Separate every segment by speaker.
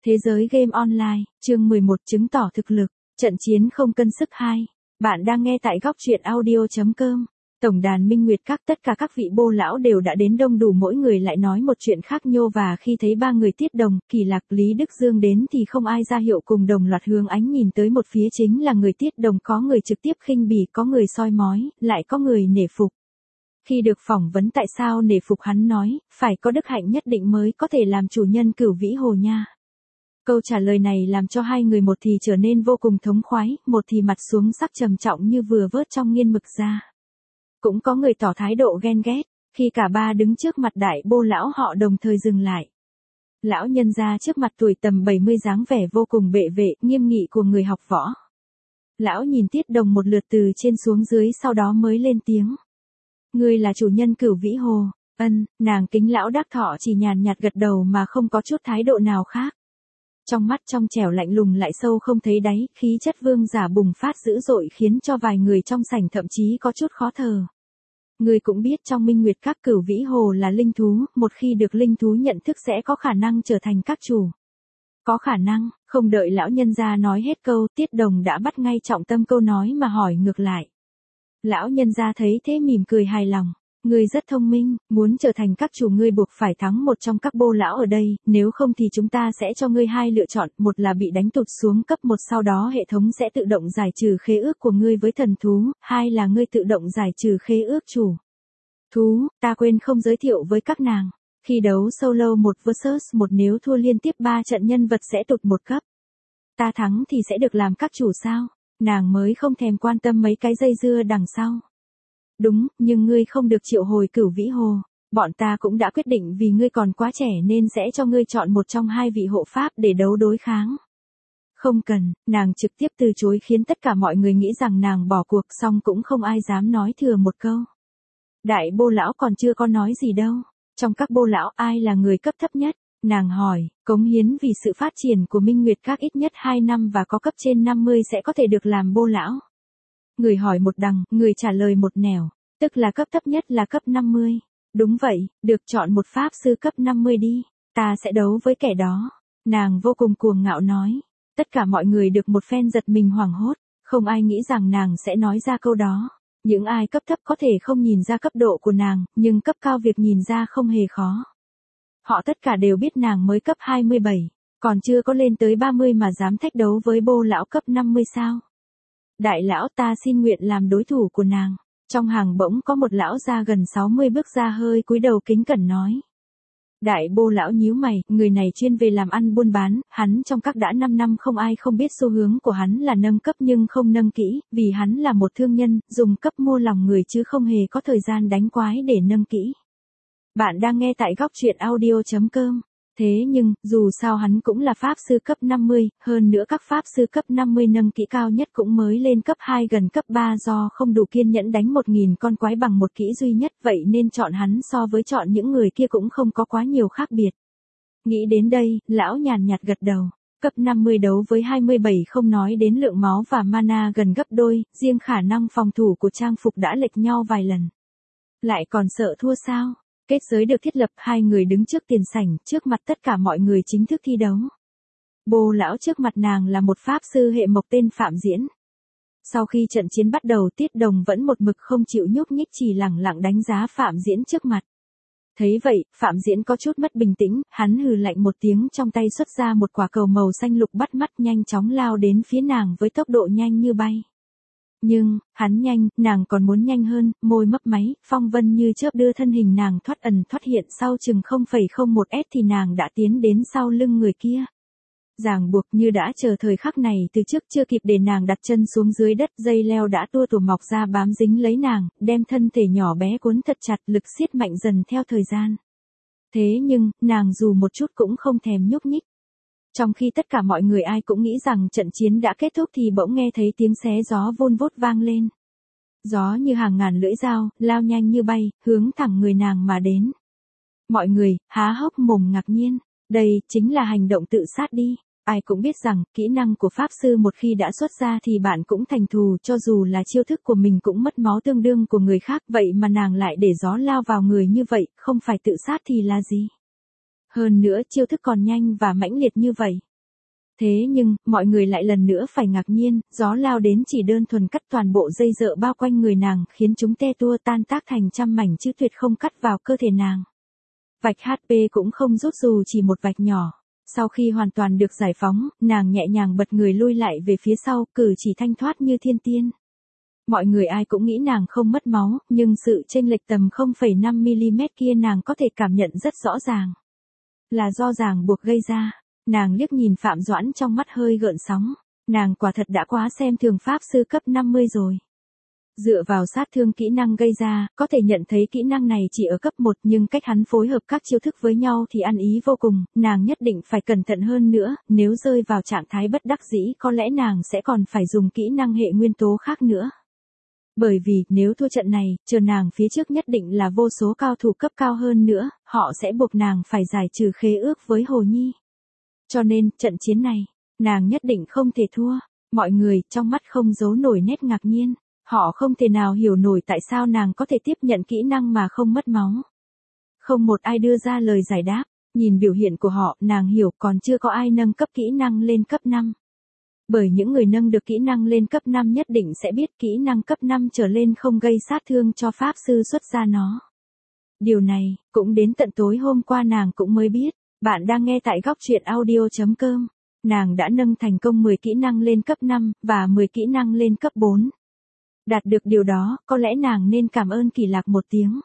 Speaker 1: Thế giới game online, chương 11 chứng tỏ thực lực, trận chiến không cân sức 2. Bạn đang nghe tại góc truyện audio.com. Tổng đàn Minh Nguyệt Các, tất cả các vị bô lão đều đã đến đông đủ, mỗi người lại nói một chuyện khác nhau, và khi thấy ba người Tiết Đồng, Kỳ Lạc, Lý Đức Dương đến thì không ai ra hiệu, cùng đồng loạt hướng ánh nhìn tới một phía, chính là người Tiết Đồng. Có người trực tiếp khinh bỉ, có người soi mói, lại có người nể phục. Khi được phỏng vấn tại sao nể phục, hắn nói, phải có đức hạnh nhất định mới có thể làm chủ nhân Cửu Vĩ Hồ nha. Câu trả lời này làm cho hai người một thì trở nên vô cùng thống khoái, một thì mặt xuống sắc trầm trọng như vừa vớt trong nghiên mực ra. Cũng có người tỏ thái độ ghen ghét, khi cả ba đứng trước mặt đại bô lão, họ đồng thời dừng lại. Lão nhân ra trước mặt tuổi tầm 70, dáng vẻ vô cùng bệ vệ, nghiêm nghị của người học võ. Lão nhìn Tiết Đồng một lượt từ trên xuống dưới, sau đó mới lên tiếng. Ngươi là chủ nhân Cửu Vĩ Hồ? Ân. Nàng kính lão đắc thọ chỉ nhàn nhạt gật đầu mà không có chút thái độ nào khác. Trong mắt trong trẻo lạnh lùng lại sâu không thấy đáy, khí chất vương giả bùng phát dữ dội, khiến cho vài người trong sảnh thậm chí có chút khó thở. Ngươi cũng biết trong Minh Nguyệt Các, Cửu Vĩ Hồ là linh thú, một khi được linh thú nhận thức sẽ có khả năng trở thành các chủ. Có khả năng. Không đợi lão nhân gia nói hết câu, Tiết Đồng đã bắt ngay trọng tâm câu nói mà hỏi ngược lại. Lão nhân gia thấy thế mỉm cười hài lòng. Ngươi rất thông minh, muốn trở thành các chủ ngươi buộc phải thắng một trong các bô lão ở đây, nếu không thì chúng ta sẽ cho ngươi hai lựa chọn, một là bị đánh tụt xuống cấp 1, sau đó hệ thống sẽ tự động giải trừ khế ước của ngươi với thần thú, hai là ngươi tự động giải trừ khế ước chủ thú. Ta quên không giới thiệu với các nàng, khi đấu solo 1 vs 1 nếu thua liên tiếp 3 trận nhân vật sẽ tụt 1 cấp. Ta thắng thì sẽ được làm các chủ sao? Nàng mới không thèm quan tâm mấy cái dây dưa đằng sau. Đúng, nhưng ngươi không được triệu hồi Cửu Vĩ Hồ. Bọn ta cũng đã quyết định vì ngươi còn quá trẻ nên sẽ cho ngươi chọn một trong hai vị hộ pháp để đấu đối kháng. Không cần. Nàng trực tiếp từ chối, khiến tất cả mọi người nghĩ rằng nàng bỏ cuộc, xong cũng không ai dám nói thừa một câu. Đại bô lão còn chưa có nói gì đâu. Trong các bô lão ai là người cấp thấp nhất? Nàng hỏi. Cống hiến vì sự phát triển của Minh Nguyệt Các ít nhất 2 năm và có cấp trên 50 sẽ có thể được làm bô lão. Người hỏi một đằng, người trả lời một nẻo, tức là cấp thấp nhất là cấp 50. Đúng vậy, được chọn một pháp sư cấp 50 đi, ta sẽ đấu với kẻ đó. Nàng vô cùng cuồng ngạo nói. Tất cả mọi người được một phen giật mình hoảng hốt, không ai nghĩ rằng nàng sẽ nói ra câu đó. Những ai cấp thấp có thể không nhìn ra cấp độ của nàng, nhưng cấp cao việc nhìn ra không hề khó. Họ tất cả đều biết nàng mới cấp 27, còn chưa có lên tới 30 mà dám thách đấu với bô lão cấp 50 sao? Đại lão, ta xin nguyện làm đối thủ của nàng. Trong hàng bỗng có một lão già gần 60 bước ra, hơi cúi đầu kính cẩn nói. Đại bô lão nhíu mày, người này chuyên về làm ăn buôn bán, hắn trong các đã 5 năm không ai không biết xu hướng của hắn là nâng cấp nhưng không nâng kỹ, vì hắn là một thương nhân, dùng cấp mua lòng người chứ không hề có thời gian đánh quái để nâng kỹ. Bạn đang nghe tại góc truyện audio.com. Thế nhưng, dù sao hắn cũng là pháp sư cấp 50, hơn nữa các pháp sư cấp 50 nâng kỹ cao nhất cũng mới lên cấp 2 gần cấp 3, do không đủ kiên nhẫn đánh 1000 con quái bằng một kỹ duy nhất, vậy nên chọn hắn so với chọn những người kia cũng không có quá nhiều khác biệt. Nghĩ đến đây, lão nhàn nhạt gật đầu. Cấp 50 đấu với 27 không nói đến lượng máu và mana gần gấp đôi, riêng khả năng phòng thủ của trang phục đã lệch nhau vài lần. Lại còn sợ thua sao? Kết giới được thiết lập, hai người đứng trước tiền sảnh, trước mặt tất cả mọi người chính thức thi đấu. Bô lão trước mặt nàng là một pháp sư hệ mộc tên Phạm Diễn. Sau khi trận chiến bắt đầu, Tiết Đồng vẫn một mực không chịu nhúc nhích, chỉ lẳng lặng đánh giá Phạm Diễn trước mặt. Thấy vậy, Phạm Diễn có chút mất bình tĩnh, hắn hừ lạnh một tiếng, trong tay xuất ra một quả cầu màu xanh lục bắt mắt, nhanh chóng lao đến phía nàng với tốc độ nhanh như bay. Nhưng, hắn nhanh, nàng còn muốn nhanh hơn, môi mấp máy, phong vân như chớp đưa thân hình nàng thoát ẩn thoát hiện, sau chừng 0,01 s thì nàng đã tiến đến sau lưng người kia. Ràng buộc như đã chờ thời khắc này từ trước, chưa kịp để nàng đặt chân xuống dưới đất, dây leo đã tua tủa mọc ra bám dính lấy nàng, đem thân thể nhỏ bé cuốn thật chặt, lực siết mạnh dần theo thời gian. Thế nhưng, nàng dù một chút cũng không thèm nhúc nhích. Trong khi tất cả mọi người ai cũng nghĩ rằng trận chiến đã kết thúc thì bỗng nghe thấy tiếng xé gió vun vút vang lên. Gió như hàng ngàn lưỡi dao, lao nhanh như bay, hướng thẳng người nàng mà đến. Mọi người, há hốc mồm ngạc nhiên, đây chính là hành động tự sát đi. Ai cũng biết rằng, kỹ năng của pháp sư một khi đã xuất ra thì bạn cũng thành thù, cho dù là chiêu thức của mình cũng mất máu tương đương của người khác, vậy mà nàng lại để gió lao vào người như vậy, không phải tự sát thì là gì? Hơn nữa chiêu thức còn nhanh và mãnh liệt như vậy. Thế nhưng, mọi người lại lần nữa phải ngạc nhiên, gió lao đến chỉ đơn thuần cắt toàn bộ dây dợ bao quanh người nàng, khiến chúng te tua tan tác thành trăm mảnh chứ tuyệt không cắt vào cơ thể nàng. Vạch HP cũng không rút dù chỉ một vạch nhỏ. Sau khi hoàn toàn được giải phóng, nàng nhẹ nhàng bật người lui lại về phía sau, cử chỉ thanh thoát như thiên tiên. Mọi người ai cũng nghĩ nàng không mất máu, nhưng sự chênh lệch tầm 0,5mm kia nàng có thể cảm nhận rất rõ ràng. Là do ràng buộc gây ra. Nàng liếc nhìn Phạm Doãn trong mắt hơi gợn sóng. Nàng quả thật đã quá xem thường pháp sư cấp 50 rồi. Dựa vào sát thương kỹ năng gây ra, có thể nhận thấy kỹ năng này chỉ ở cấp 1 nhưng cách hắn phối hợp các chiêu thức với nhau thì ăn ý vô cùng, nàng nhất định phải cẩn thận hơn nữa, nếu rơi vào trạng thái bất đắc dĩ có lẽ nàng sẽ còn phải dùng kỹ năng hệ nguyên tố khác nữa. Bởi vì, nếu thua trận này, chờ nàng phía trước nhất định là vô số cao thủ cấp cao hơn nữa, họ sẽ buộc nàng phải giải trừ khế ước với Hồ Nhi. Cho nên, trận chiến này, nàng nhất định không thể thua. Mọi người, trong mắt không giấu nổi nét ngạc nhiên. Họ không thể nào hiểu nổi tại sao nàng có thể tiếp nhận kỹ năng mà không mất máu. Không một ai đưa ra lời giải đáp. Nhìn biểu hiện của họ, nàng hiểu còn chưa có ai nâng cấp kỹ năng lên cấp 5. Bởi những người nâng được kỹ năng lên cấp 5 nhất định sẽ biết kỹ năng cấp 5 trở lên không gây sát thương cho pháp sư xuất ra nó. Điều này, cũng đến tận tối hôm qua nàng cũng mới biết. Bạn đang nghe tại góc truyện audio.com. Nàng đã nâng thành công 10 kỹ năng lên cấp 5, và 10 kỹ năng lên cấp 4. Đạt được điều đó, có lẽ nàng nên cảm ơn Kỳ Lạc một tiếng.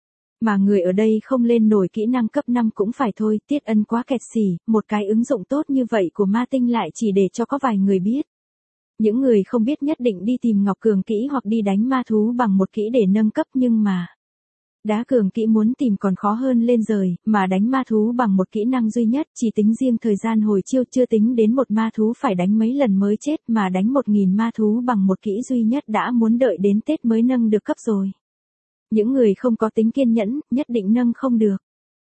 Speaker 1: Mà người ở đây không lên nổi kỹ năng cấp 5 cũng phải thôi, Tiết Ân quá kẹt xỉ, một cái ứng dụng tốt như vậy của ma tinh lại chỉ để cho có vài người biết. Những người không biết nhất định đi tìm Ngọc Cường kỹ hoặc đi đánh ma thú bằng một kỹ để nâng cấp nhưng mà... Đá cường kỹ muốn tìm còn khó hơn lên rời, mà đánh ma thú bằng một kỹ năng duy nhất, chỉ tính riêng thời gian hồi chiêu chưa tính đến một ma thú phải đánh mấy lần mới chết mà đánh 1000 ma thú bằng một kỹ duy nhất đã muốn đợi đến Tết mới nâng được cấp rồi. Những người không có tính kiên nhẫn, nhất định nâng không được.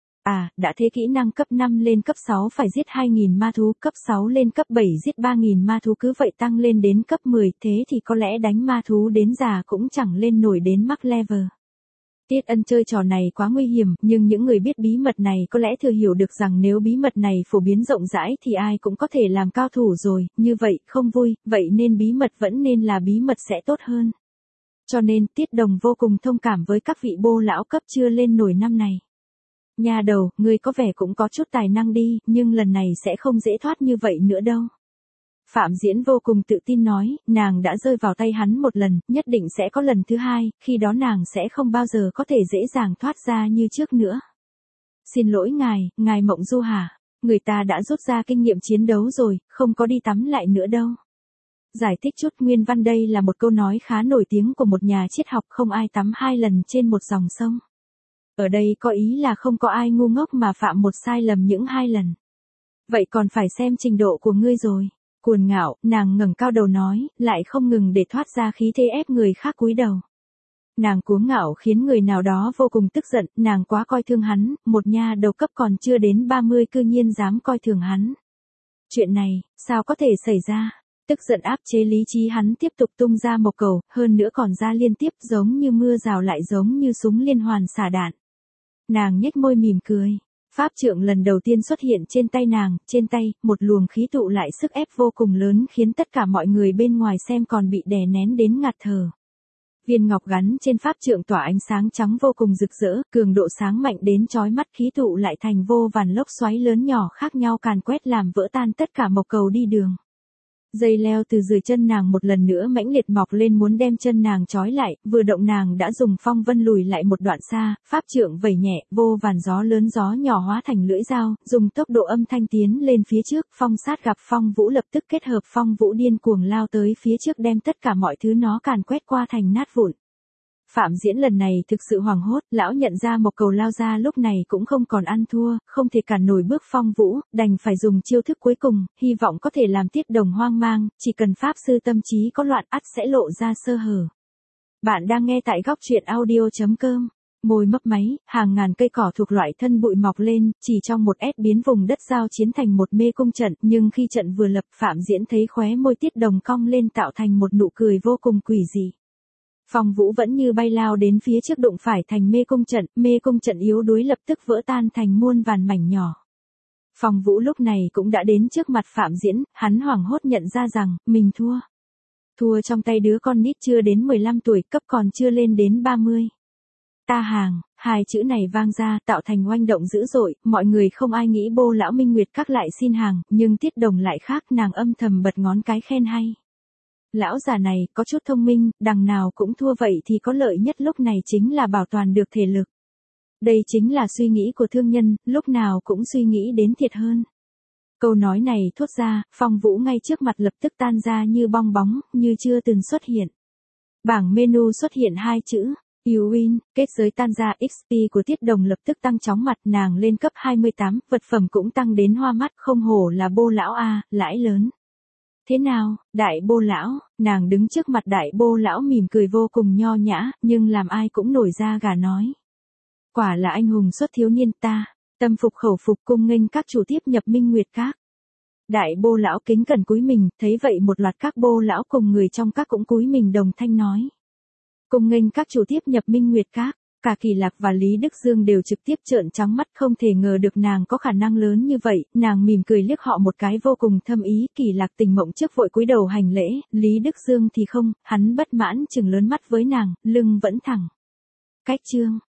Speaker 1: À, đã thế kỹ năng cấp 5 lên cấp 6 phải giết 2000 ma thú, cấp 6 lên cấp 7 giết 3000 ma thú cứ vậy tăng lên đến cấp 10, thế thì có lẽ đánh ma thú đến già cũng chẳng lên nổi đến max level. Tiết Ân chơi trò này quá nguy hiểm, nhưng những người biết bí mật này có lẽ thừa hiểu được rằng nếu bí mật này phổ biến rộng rãi thì ai cũng có thể làm cao thủ rồi, như vậy, không vui, vậy nên bí mật vẫn nên là bí mật sẽ tốt hơn. Cho nên, Tiết Đồng vô cùng thông cảm với các vị bô lão cấp chưa lên nổi năm này. Nhà đầu, ngươi có vẻ cũng có chút tài năng đi, nhưng lần này sẽ không dễ thoát như vậy nữa đâu. Phạm Diễn vô cùng tự tin nói, nàng đã rơi vào tay hắn một lần, nhất định sẽ có lần thứ hai, khi đó nàng sẽ không bao giờ có thể dễ dàng thoát ra như trước nữa. Xin lỗi ngài Mộng Du hả? Người ta đã rút ra kinh nghiệm chiến đấu rồi, không có đi tắm lại nữa đâu. Giải thích chút nguyên văn đây là một câu nói khá nổi tiếng của một nhà triết học không ai tắm 2 lần trên một dòng sông. Ở đây có ý là không có ai ngu ngốc mà phạm một sai lầm những 2 lần. Vậy còn phải xem trình độ của ngươi rồi. Cuồng ngạo, nàng ngẩng cao đầu nói, lại không ngừng để thoát ra khí thế ép người khác cúi đầu. Nàng cuống ngạo khiến người nào đó vô cùng tức giận, nàng quá coi thường hắn, một nha đầu cấp còn chưa đến 30 cư nhiên dám coi thường hắn. Chuyện này, sao có thể xảy ra? Tức giận áp chế lý trí hắn tiếp tục tung ra một cầu, hơn nữa còn ra liên tiếp giống như mưa rào lại giống như súng liên hoàn xả đạn. Nàng nhếch môi mỉm cười. Pháp trượng lần đầu tiên xuất hiện trên tay nàng, trên tay, một luồng khí tụ lại sức ép vô cùng lớn khiến tất cả mọi người bên ngoài xem còn bị đè nén đến ngạt thở. Viên ngọc gắn trên pháp trượng tỏa ánh sáng trắng vô cùng rực rỡ, cường độ sáng mạnh đến chói mắt khí tụ lại thành vô vàn lốc xoáy lớn nhỏ khác nhau càn quét làm vỡ tan tất cả mộc cầu đi đường. Dây leo từ dưới chân nàng một lần nữa mãnh liệt mọc lên muốn đem chân nàng trói lại, vừa động nàng đã dùng phong vân lùi lại một đoạn xa, pháp trượng vẩy nhẹ, vô vàn gió lớn gió nhỏ hóa thành lưỡi dao, dùng tốc độ âm thanh tiến lên phía trước, phong sát gặp phong vũ lập tức kết hợp phong vũ điên cuồng lao tới phía trước đem tất cả mọi thứ nó càn quét qua thành nát vụn. Phạm Diễn lần này thực sự hoảng hốt, lão nhận ra một cầu lao ra lúc này cũng không còn ăn thua, không thể cản nổi bước phong vũ, đành phải dùng chiêu thức cuối cùng, hy vọng có thể làm Tiết Đồng hoang mang, chỉ cần pháp sư tâm trí có loạn ắt sẽ lộ ra sơ hở. Bạn đang nghe tại góc truyện audio.com. Môi mấp máy, hàng ngàn cây cỏ thuộc loại thân bụi mọc lên, chỉ trong một ép biến vùng đất giao chiến thành một mê cung trận, nhưng khi trận vừa lập Phạm Diễn thấy khóe môi Tiết Đồng cong lên tạo thành một nụ cười vô cùng quỷ dị. Phong vũ vẫn như bay lao đến phía trước đụng phải thành mê cung trận yếu đuối lập tức vỡ tan thành muôn vàn mảnh nhỏ. Phong Vũ lúc này cũng đã đến trước mặt Phạm Diễn, hắn hoảng hốt nhận ra rằng, mình thua. Thua trong tay đứa con nít chưa đến 15 tuổi, cấp còn chưa lên đến 30. Ta hàng, hai chữ này vang ra tạo thành oanh động dữ dội, mọi người không ai nghĩ Bô lão Minh Nguyệt các lại xin hàng, nhưng Tiết Đồng lại khác, nàng âm thầm bật ngón cái khen hay. Lão già này có chút thông minh, đằng nào cũng thua vậy thì có lợi nhất lúc này chính là bảo toàn được thể lực. Đây chính là suy nghĩ của thương nhân, lúc nào cũng suy nghĩ đến thiệt hơn. Câu nói này thốt ra, Phong Vũ ngay trước mặt lập tức tan ra như bong bóng, như chưa từng xuất hiện. Bảng menu xuất hiện hai chữ, You win, kết giới tan ra XP của Tiết Đồng lập tức tăng chóng mặt, nàng lên cấp 28, vật phẩm cũng tăng đến hoa mắt, không hổ là Bô lão a, lãi lớn. Thế nào, đại Bô lão, nàng đứng trước mặt đại Bô lão mỉm cười vô cùng nho nhã, nhưng làm ai cũng nổi da gà nói. Quả là anh hùng xuất thiếu niên ta, tâm phục khẩu phục cung nghênh các chủ tiếp nhập Minh Nguyệt các. Đại Bô lão kính cẩn cúi mình, thấy vậy một loạt các Bô lão cùng người trong các cũng cúi mình đồng thanh nói. Cung nghênh các chủ tiếp nhập Minh Nguyệt các, cả Kỳ Lạc và Lý Đức Dương đều trực tiếp trợn trắng mắt, không thể ngờ được nàng có khả năng lớn như vậy, nàng mỉm cười liếc họ một cái vô cùng thâm ý, Kỳ Lạc Tình Mộng trước vội cúi đầu hành lễ, Lý Đức Dương thì không, hắn bất mãn chừng lớn mắt với nàng, lưng vẫn thẳng. Cách chương